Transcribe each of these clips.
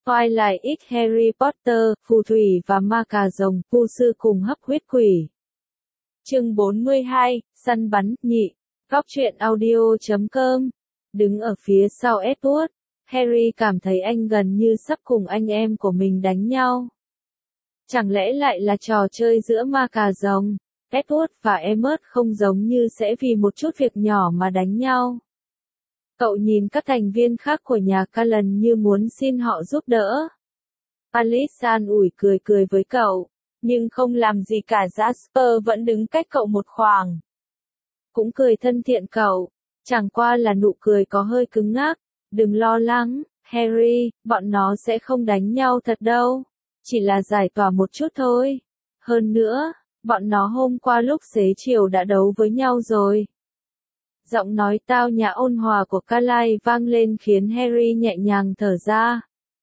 Twilight X Harry Potter, phù thủy và ma cà rồng, vu sư cùng hấp huyết quỷ. Chương 42, săn bắn, nhị. Góc truyện audio.com. Đứng ở phía sau Edward, Harry cảm thấy anh gần như sắp cùng anh em của mình đánh nhau. Chẳng lẽ lại là trò chơi giữa ma cà rồng? Edward và Emmet không giống như sẽ vì một chút việc nhỏ mà đánh nhau. Cậu nhìn các thành viên khác của nhà Cullen như muốn xin họ giúp đỡ. Alice an ủi cười cười với cậu, nhưng không làm gì cả. Jasper vẫn đứng cách cậu một khoảng. Cũng cười thân thiện cậu, chẳng qua là nụ cười có hơi cứng ngắc. Đừng lo lắng, Harry, bọn nó sẽ không đánh nhau thật đâu. Chỉ là giải tỏa một chút thôi. Hơn nữa, bọn nó hôm qua lúc xế chiều đã đấu với nhau rồi. Giọng nói tao nhã ôn hòa của Carly vang lên khiến Harry nhẹ nhàng thở ra.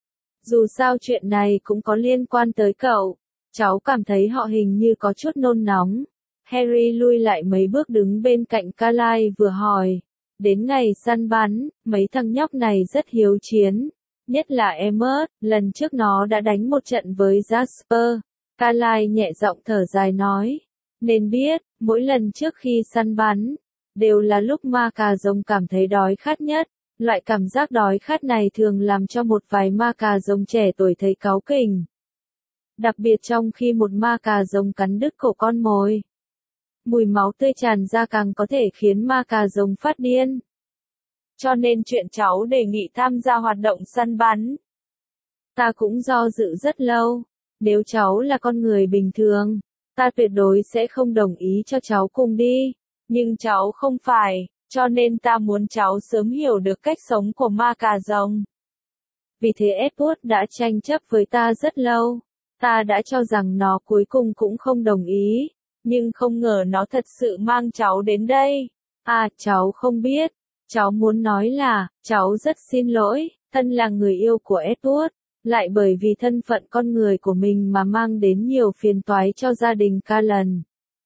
Dù sao chuyện này cũng có liên quan tới cậu. Cháu cảm thấy họ hình như có chút nôn nóng. Harry lui lại mấy bước đứng bên cạnh Carly vừa hỏi. Đến ngày săn bắn, mấy thằng nhóc này rất hiếu chiến. Nhất là Emmet, lần trước nó đã đánh một trận với Jasper. Carly nhẹ giọng thở dài nói. Nên biết, mỗi lần trước khi săn bắn, đều là lúc ma cà rồng cảm thấy đói khát nhất. Loại cảm giác đói khát này thường làm cho một vài ma cà rồng trẻ tuổi thấy cáu kỉnh. Đặc biệt trong khi một ma cà rồng cắn đứt cổ con mồi. Mùi máu tươi tràn ra càng có thể khiến ma cà rồng phát điên. Cho nên chuyện cháu đề nghị tham gia hoạt động săn bắn. Ta cũng do dự rất lâu. Nếu cháu là con người bình thường, ta tuyệt đối sẽ không đồng ý cho cháu cùng đi. Nhưng cháu không phải, cho nên ta muốn cháu sớm hiểu được cách sống của ma cà rồng. Vì thế Edward đã tranh chấp với ta rất lâu. Ta đã cho rằng nó cuối cùng cũng không đồng ý. Nhưng không ngờ nó thật sự mang cháu đến đây. À, cháu không biết. Cháu muốn nói là, cháu rất xin lỗi, thân là người yêu của Edward, lại bởi vì thân phận con người của mình mà mang đến nhiều phiền toái cho gia đình Cullen.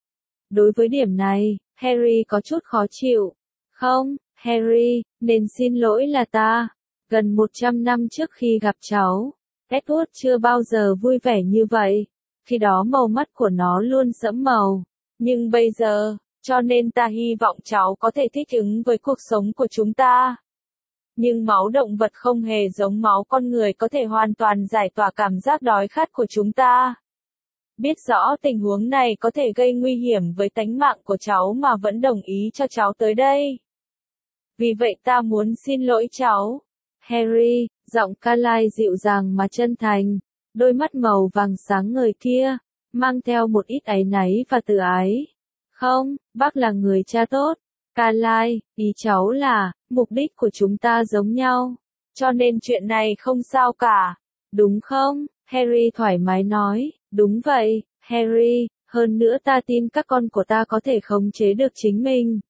Đối với điểm này, Harry có chút khó chịu. Không, Harry, nên xin lỗi là ta. Gần 100 năm trước khi gặp cháu, Edward chưa bao giờ vui vẻ như vậy. Khi đó màu mắt của nó luôn sẫm màu. Nhưng bây giờ, cho nên ta hy vọng cháu có thể thích ứng với cuộc sống của chúng ta. Nhưng máu động vật không hề giống máu con người có thể hoàn toàn giải tỏa cảm giác đói khát của chúng ta. Biết rõ tình huống này có thể gây nguy hiểm với tánh mạng của cháu mà vẫn đồng ý cho cháu tới đây. Vì vậy ta muốn xin lỗi cháu. Harry, giọng Carly dịu dàng mà chân thành, đôi mắt màu vàng sáng ngời kia, mang theo một ít áy náy và tự ái. Không, bác là người cha tốt. Carly, ý cháu là, mục đích của chúng ta giống nhau. Cho nên chuyện này không sao cả. Đúng không? Harry thoải mái nói. Đúng vậy, Harry, hơn nữa ta tin các con của ta có thể khống chế được chính mình.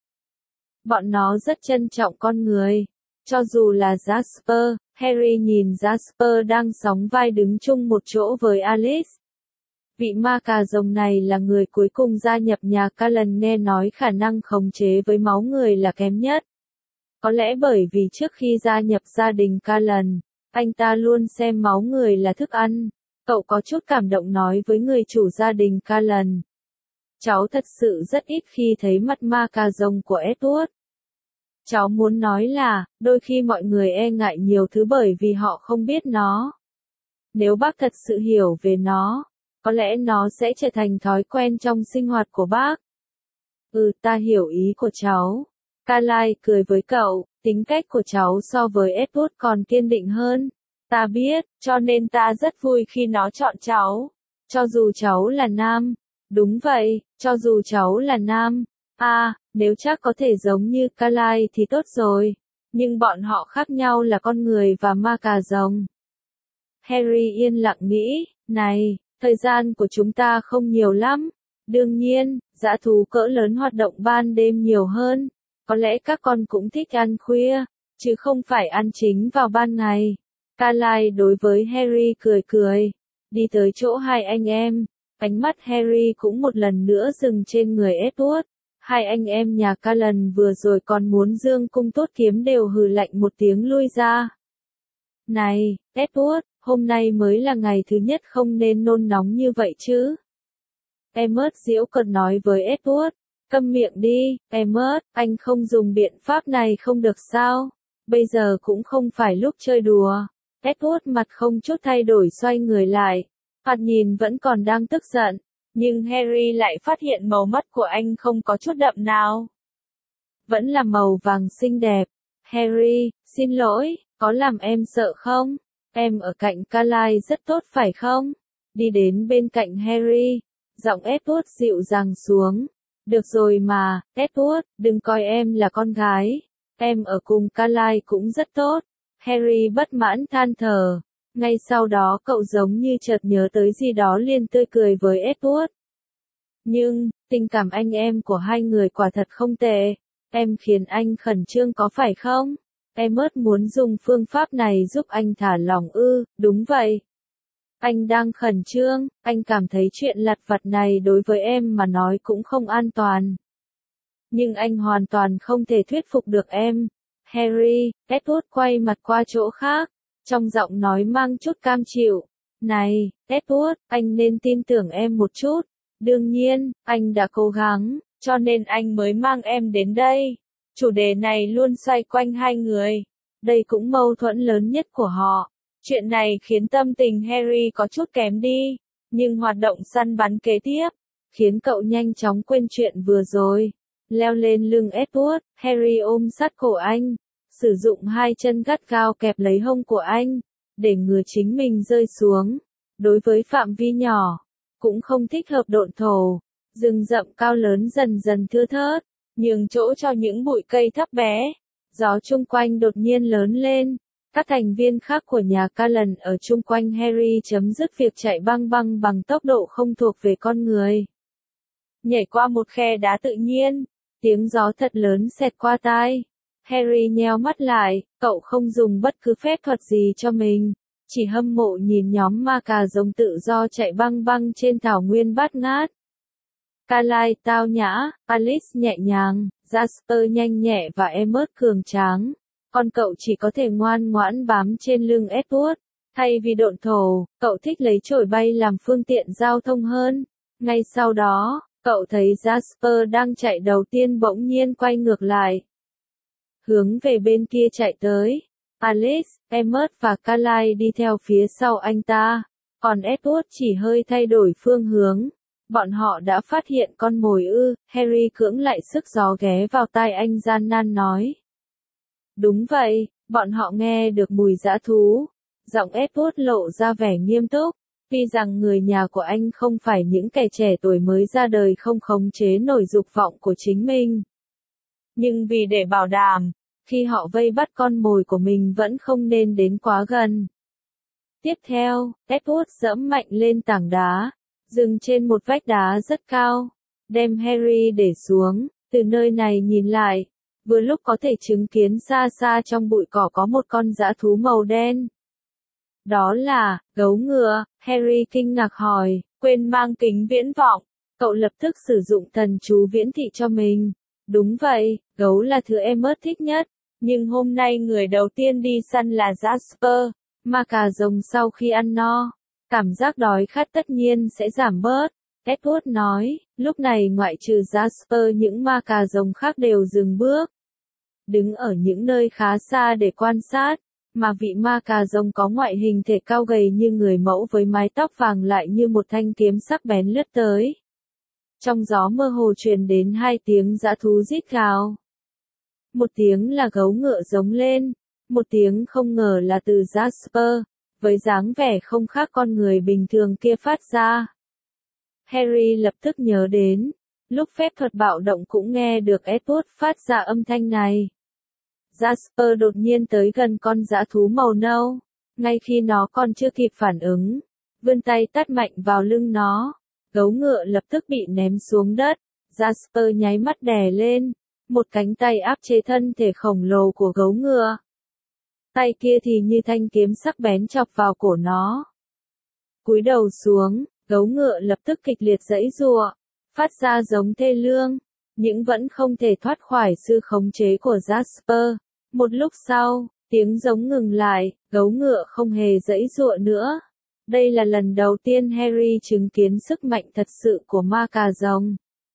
Bọn nó rất trân trọng con người. Cho dù là Jasper, Harry nhìn Jasper đang sóng vai đứng chung một chỗ với Alice. Vị ma cà rồng này là người cuối cùng gia nhập nhà Cullen, nghe nói khả năng khống chế với máu người là kém nhất. Có lẽ bởi vì trước khi gia nhập gia đình Cullen, anh ta luôn xem máu người là thức ăn. Cậu có chút cảm động nói với người chủ gia đình Cullen. Cháu thật sự rất ít khi thấy mặt ma cà rồng của Edward. Cháu muốn nói là, đôi khi mọi người e ngại nhiều thứ bởi vì họ không biết nó. Nếu bác thật sự hiểu về nó, có lẽ nó sẽ trở thành thói quen trong sinh hoạt của bác. Ta hiểu ý của cháu. Carly cười với cậu, tính cách của cháu so với Edward còn kiên định hơn. Ta biết, cho nên ta rất vui khi nó chọn cháu. Cho dù cháu là nam. Đúng vậy, cho dù cháu là nam. Nếu chắc có thể giống như Carly thì tốt rồi. Nhưng bọn họ khác nhau là con người và ma cà rồng. Harry yên lặng nghĩ, này, thời gian của chúng ta không nhiều lắm. Đương nhiên, dã thú cỡ lớn hoạt động ban đêm nhiều hơn. Có lẽ các con cũng thích ăn khuya, chứ không phải ăn chính vào ban ngày. Carly đối với Harry cười cười. Đi tới chỗ hai anh em. Ánh mắt Harry cũng một lần nữa dừng trên người Edward. Hai anh em nhà Cullen vừa rồi còn muốn dương cung tốt kiếm đều hừ lạnh một tiếng lui ra. Này, Edward, hôm nay mới là ngày thứ nhất không nên nôn nóng như vậy chứ. Emmett giễu cợt nói với Edward, câm miệng đi, Emmett, anh không dùng biện pháp này không được sao, bây giờ cũng không phải lúc chơi đùa. Edward mặt không chút thay đổi xoay người lại, thoạt nhìn vẫn còn đang tức giận, nhưng Harry lại phát hiện màu mắt của anh không có chút đậm nào. Vẫn là màu vàng xinh đẹp. Harry, xin lỗi, có làm em sợ không? Em ở cạnh Carlisle rất tốt phải không? Đi đến bên cạnh Harry, giọng Edward dịu dàng xuống. Được rồi mà, Edward, đừng coi em là con gái. Em ở cùng Carlisle cũng rất tốt. Harry bất mãn than thở. Ngay sau đó cậu giống như chợt nhớ tới gì đó liền tươi cười với Edward. Nhưng, tình cảm anh em của hai người quả thật không tệ. Em khiến anh khẩn trương có phải không? Emmett muốn dùng phương pháp này giúp anh thả lỏng ư, đúng vậy. Anh đang khẩn trương, anh cảm thấy chuyện lặt vặt này đối với em mà nói cũng không an toàn. Nhưng anh hoàn toàn không thể thuyết phục được em. Harry, Edward quay mặt qua chỗ khác, trong giọng nói mang chút cam chịu. Này, Edward, anh nên tin tưởng em một chút. Đương nhiên, anh đã cố gắng, cho nên anh mới mang em đến đây. Chủ đề này luôn xoay quanh hai người. Đây cũng mâu thuẫn lớn nhất của họ. Chuyện này khiến tâm tình Harry có chút kém đi, nhưng hoạt động săn bắn kế tiếp, khiến cậu nhanh chóng quên chuyện vừa rồi. Leo lên lưng Edward, Harry ôm sát cổ anh, sử dụng hai chân gắt gao kẹp lấy hông của anh, để ngừa chính mình rơi xuống. Đối với phạm vi nhỏ, cũng không thích hợp độn thổ, rừng rậm cao lớn dần dần thưa thớt, nhường chỗ cho những bụi cây thấp bé. Gió chung quanh đột nhiên lớn lên. Các thành viên khác của nhà Cullen ở chung quanh Harry chấm dứt việc chạy băng băng bằng tốc độ không thuộc về con người. Nhảy qua một khe đá tự nhiên, tiếng gió thật lớn xẹt qua tai. Harry nheo mắt lại, cậu không dùng bất cứ phép thuật gì cho mình, chỉ hâm mộ nhìn nhóm ma cà rồng tự do chạy băng băng trên thảo nguyên bát ngát. Carlisle tao nhã, Alice nhẹ nhàng, Jasper nhanh nhẹ và Emmett cường tráng. Còn cậu chỉ có thể ngoan ngoãn bám trên lưng Edward. Thay vì độn thổ, cậu thích lấy chổi bay làm phương tiện giao thông hơn. Ngay sau đó, cậu thấy Jasper đang chạy đầu tiên bỗng nhiên quay ngược lại. Hướng về bên kia chạy tới. Alice, Emmett và Carlisle đi theo phía sau anh ta. Còn Edward chỉ hơi thay đổi phương hướng. Bọn họ đã phát hiện con mồi ư, Harry cưỡng lại sức gió ghé vào tai anh gian nan nói. Đúng vậy, bọn họ nghe được mùi dã thú. Giọng Edward lộ ra vẻ nghiêm túc. Tuy rằng người nhà của anh không phải những kẻ trẻ tuổi mới ra đời không khống chế nổi dục vọng của chính mình. Nhưng vì để bảo đảm, khi họ vây bắt con mồi của mình vẫn không nên đến quá gần. Tiếp theo, Edward giẫm mạnh lên tảng đá, dừng trên một vách đá rất cao, đem Harry để xuống, từ nơi này nhìn lại. Vừa lúc có thể chứng kiến xa xa trong bụi cỏ có một con dã thú màu đen. Đó là, gấu ngựa, Harry kinh ngạc hỏi, quên mang kính viễn vọng. Cậu lập tức sử dụng thần chú viễn thị cho mình. Đúng vậy, gấu là thứ Emmett thích nhất. Nhưng hôm nay người đầu tiên đi săn là Jasper, ma cà rồng sau khi ăn no. Cảm giác đói khát tất nhiên sẽ giảm bớt. Edward nói, lúc này ngoại trừ Jasper những ma cà rồng khác đều dừng bước. Đứng ở những nơi khá xa để quan sát, mà vị ma cà rồng có ngoại hình thể cao gầy như người mẫu với mái tóc vàng lại như một thanh kiếm sắc bén lướt tới. Trong gió mơ hồ truyền đến hai tiếng dã thú rít gào. Một tiếng là gấu ngựa giống lên, một tiếng không ngờ là từ Jasper, với dáng vẻ không khác con người bình thường kia phát ra. Harry lập tức nhớ đến, lúc phép thuật bạo động cũng nghe được Edward phát ra âm thanh này. Jasper đột nhiên tới gần con dã thú màu nâu, ngay khi nó còn chưa kịp phản ứng, vươn tay tát mạnh vào lưng nó, gấu ngựa lập tức bị ném xuống đất, Jasper nháy mắt đè lên, một cánh tay áp chế thân thể khổng lồ của gấu ngựa. Tay kia thì như thanh kiếm sắc bén chọc vào cổ nó. Cúi đầu xuống, gấu ngựa lập tức kịch liệt giãy giụa, phát ra giống thê lương, nhưng vẫn không thể thoát khỏi sự khống chế của Jasper. Một lúc sau, Tiếng giống ngừng lại, gấu ngựa không hề giãy giụa nữa. Đây là lần đầu tiên Harry chứng kiến sức mạnh thật sự của ma cà rồng.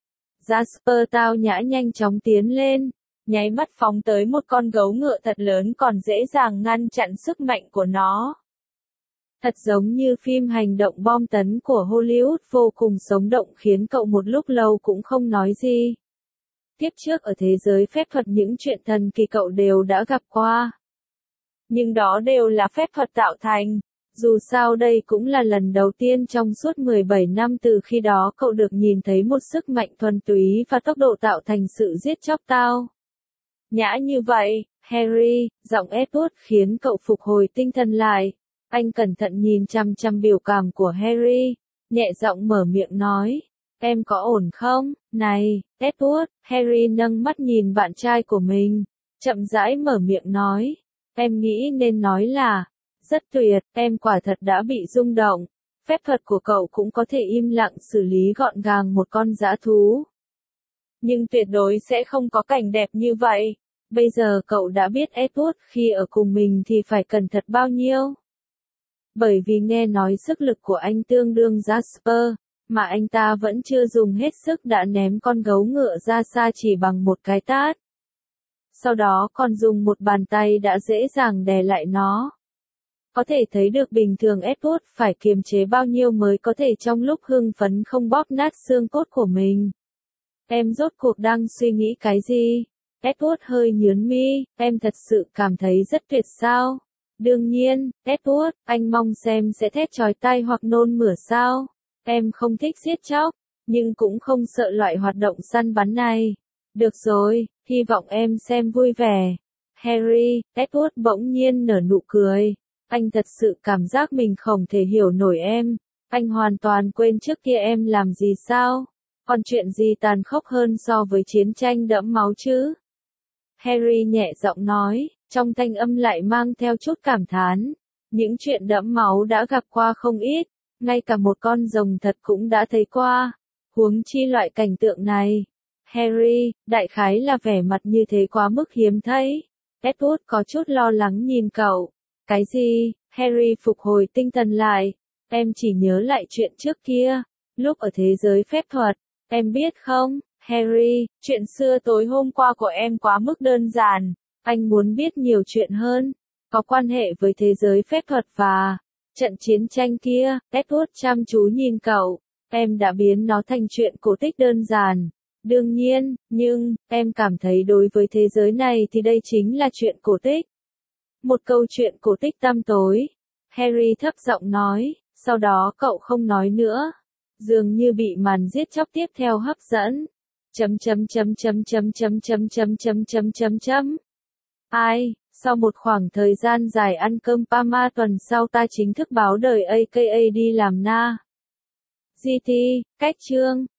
Jasper tao nhã nhanh chóng tiến lên, nháy mắt phóng tới một con gấu ngựa thật lớn còn dễ dàng ngăn chặn sức mạnh của nó. Thật giống như phim hành động bom tấn của Hollywood vô cùng sống động khiến cậu một lúc lâu cũng không nói gì. Tiếp trước ở thế giới phép thuật những chuyện thần kỳ cậu đều đã gặp qua. Nhưng đó đều là phép thuật tạo thành. Dù sao đây cũng là lần đầu tiên trong suốt 17 năm từ khi đó cậu được nhìn thấy một sức mạnh thuần túy và tốc độ tạo thành sự giết chóc tao nhã như vậy. Harry, giọng Edward khiến cậu phục hồi tinh thần lại. Anh cẩn thận nhìn chằm chằm biểu cảm của Harry, nhẹ giọng mở miệng nói, em có ổn không? Này, Edward, Harry nâng mắt nhìn bạn trai của mình, chậm rãi mở miệng nói, em nghĩ nên nói là, rất tuyệt, em quả thật đã bị rung động. Phép thuật của cậu cũng có thể im lặng xử lý gọn gàng một con dã thú. Nhưng tuyệt đối sẽ không có cảnh đẹp như vậy. Bây giờ cậu đã biết Edward khi ở cùng mình thì phải cẩn thận bao nhiêu. Bởi vì nghe nói sức lực của anh tương đương Jasper, mà anh ta vẫn chưa dùng hết sức đã ném con gấu ngựa ra xa chỉ bằng một cái tát. Sau đó còn dùng một bàn tay đã dễ dàng đè lại nó. Có thể thấy được bình thường Edward phải kiềm chế bao nhiêu mới có thể trong lúc hưng phấn không bóp nát xương cốt của mình. Em rốt cuộc đang suy nghĩ cái gì? Edward hơi nhướng mi, em thật sự cảm thấy rất tuyệt sao? Đương nhiên, Edward, anh mong xem sẽ thét chói tai hoặc nôn mửa sao? Em không thích giết chóc, nhưng cũng không sợ loại hoạt động săn bắn này. Được rồi, hy vọng em xem vui vẻ. Harry, Edward bỗng nhiên nở nụ cười. Anh thật sự cảm giác mình không thể hiểu nổi em. Anh hoàn toàn quên trước kia em làm gì sao? Còn chuyện gì tàn khốc hơn so với chiến tranh đẫm máu chứ? Harry nhẹ giọng nói, trong thanh âm lại mang theo chút cảm thán. Những chuyện đẫm máu đã gặp qua không ít, ngay cả một con rồng thật cũng đã thấy qua. Huống chi loại cảnh tượng này. Harry, đại khái là vẻ mặt như thế quá mức hiếm thấy. Edward có chút lo lắng nhìn cậu. Cái gì? Harry phục hồi tinh thần lại. Em chỉ nhớ lại chuyện trước kia, lúc ở thế giới phép thuật. Em biết không, Harry, chuyện xưa tối hôm qua của em quá mức đơn giản. Anh muốn biết nhiều chuyện hơn, có quan hệ với thế giới phép thuật và trận chiến tranh kia. Edward chăm chú nhìn cậu. Em đã biến nó thành chuyện cổ tích đơn giản. Đương nhiên, nhưng, em cảm thấy đối với thế giới này thì đây chính là chuyện cổ tích. Một câu chuyện cổ tích tăm tối. Harry thấp giọng nói, sau đó cậu không nói nữa. Dường như bị màn giết chóc tiếp theo hấp dẫn. Ai, sau một khoảng thời gian dài ăn cơm Pama tuần sau ta chính thức báo đời aka đi làm na. GT, cách chương.